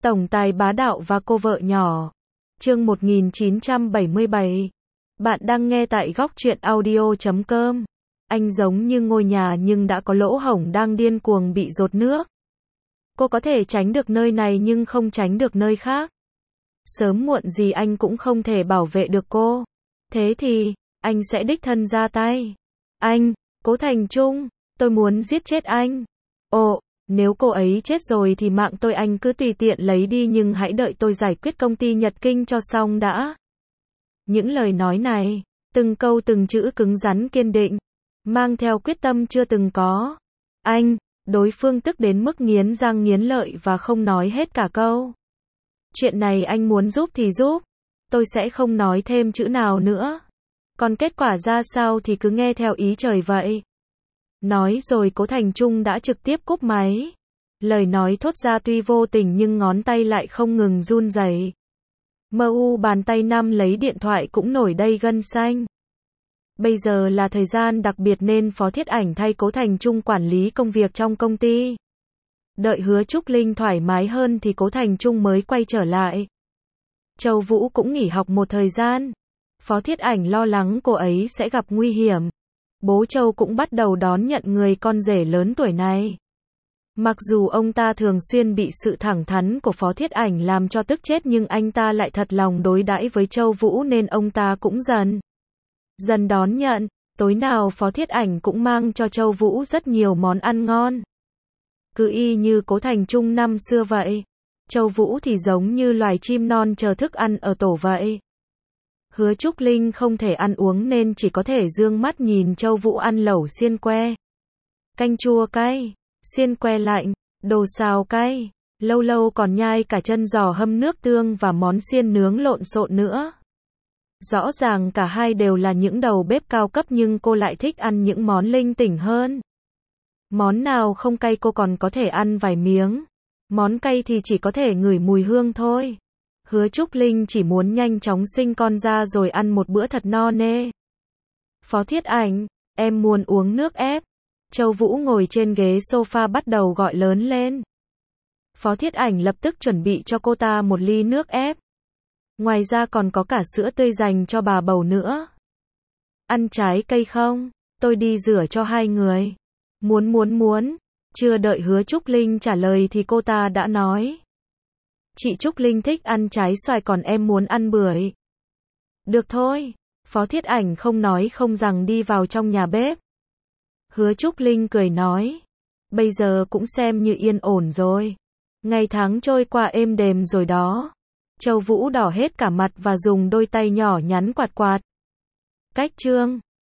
Tổng tài bá đạo và cô vợ nhỏ. Chương 1977. Bạn đang nghe tại góc truyện audio.com. Anh giống như ngôi nhà nhưng đã có lỗ hổng đang điên cuồng bị dột nước. Cô có thể tránh được nơi này nhưng không tránh được nơi khác. Sớm muộn gì anh cũng không thể bảo vệ được cô. Thế thì, anh sẽ đích thân ra tay. Anh, Cố Thành Trung, tôi muốn giết chết anh. Ồ, nếu cô ấy chết rồi thì mạng tôi anh cứ tùy tiện lấy đi nhưng hãy đợi tôi giải quyết công ty Nhật Kinh cho xong đã. Những lời nói này, từng câu từng chữ cứng rắn kiên định, mang theo quyết tâm chưa từng có. Anh, đối phương tức đến mức nghiến răng nghiến lợi và không nói hết cả câu. Chuyện này anh muốn giúp thì giúp, tôi sẽ không nói thêm chữ nào nữa. Còn kết quả ra sao thì cứ nghe theo ý trời vậy. Nói rồi Cố Thành Trung đã trực tiếp cúp máy. Lời nói thốt ra tuy vô tình nhưng ngón tay lại không ngừng run rẩy. Bàn tay nắm lấy điện thoại cũng nổi đầy gân xanh. Bây giờ là thời gian đặc biệt nên Phó Thiết Ảnh thay Cố Thành Trung quản lý công việc trong công ty. Đợi Hứa Trúc Linh thoải mái hơn thì Cố Thành Trung mới quay trở lại. Châu Vũ cũng nghỉ học một thời gian. Phó Thiết Ảnh lo lắng cô ấy sẽ gặp nguy hiểm. Bố Châu cũng bắt đầu đón nhận người con rể lớn tuổi này. Mặc dù ông ta thường xuyên bị sự thẳng thắn của Phó Thiết Ảnh làm cho tức chết nhưng anh ta lại thật lòng đối đãi với Châu Vũ nên ông ta cũng dần đón nhận. Tối nào Phó Thiết Ảnh cũng mang cho Châu Vũ rất nhiều món ăn ngon. Cứ y như Cố Thành Trung năm xưa vậy. Châu Vũ thì giống như loài chim non chờ thức ăn ở tổ vậy. Hứa Trúc Linh không thể ăn uống nên chỉ có thể dương mắt nhìn Châu Vũ ăn lẩu xiên que. Canh chua cay, xiên que lạnh, đồ xào cay, lâu lâu còn nhai cả chân giò hâm nước tương và món xiên nướng lộn xộn nữa. Rõ ràng cả hai đều là những đầu bếp cao cấp nhưng cô lại thích ăn những món linh tỉnh hơn. Món nào không cay cô còn có thể ăn vài miếng. Món cay thì chỉ có thể ngửi mùi hương thôi. Hứa Trúc Linh chỉ muốn nhanh chóng sinh con ra rồi ăn một bữa thật no nê. Phó Thiết Ảnh, em muốn uống nước ép. Châu Vũ ngồi trên ghế sofa bắt đầu gọi lớn lên. Phó Thiết Ảnh lập tức chuẩn bị cho cô ta một ly nước ép. Ngoài ra còn có cả sữa tươi dành cho bà bầu nữa. Ăn trái cây không? Tôi đi rửa cho hai người. Muốn. Chưa đợi Hứa Trúc Linh trả lời thì cô ta đã nói. Chị Trúc Linh thích ăn trái xoài còn em muốn ăn bưởi. Được thôi. Phó Thiết Ảnh không nói không rằng đi vào trong nhà bếp. Hứa Trúc Linh cười nói. Bây giờ cũng xem như yên ổn rồi. Ngày tháng trôi qua êm đềm rồi đó. Châu Vũ đỏ hết cả mặt và dùng đôi tay nhỏ nhắn quạt. Cách chương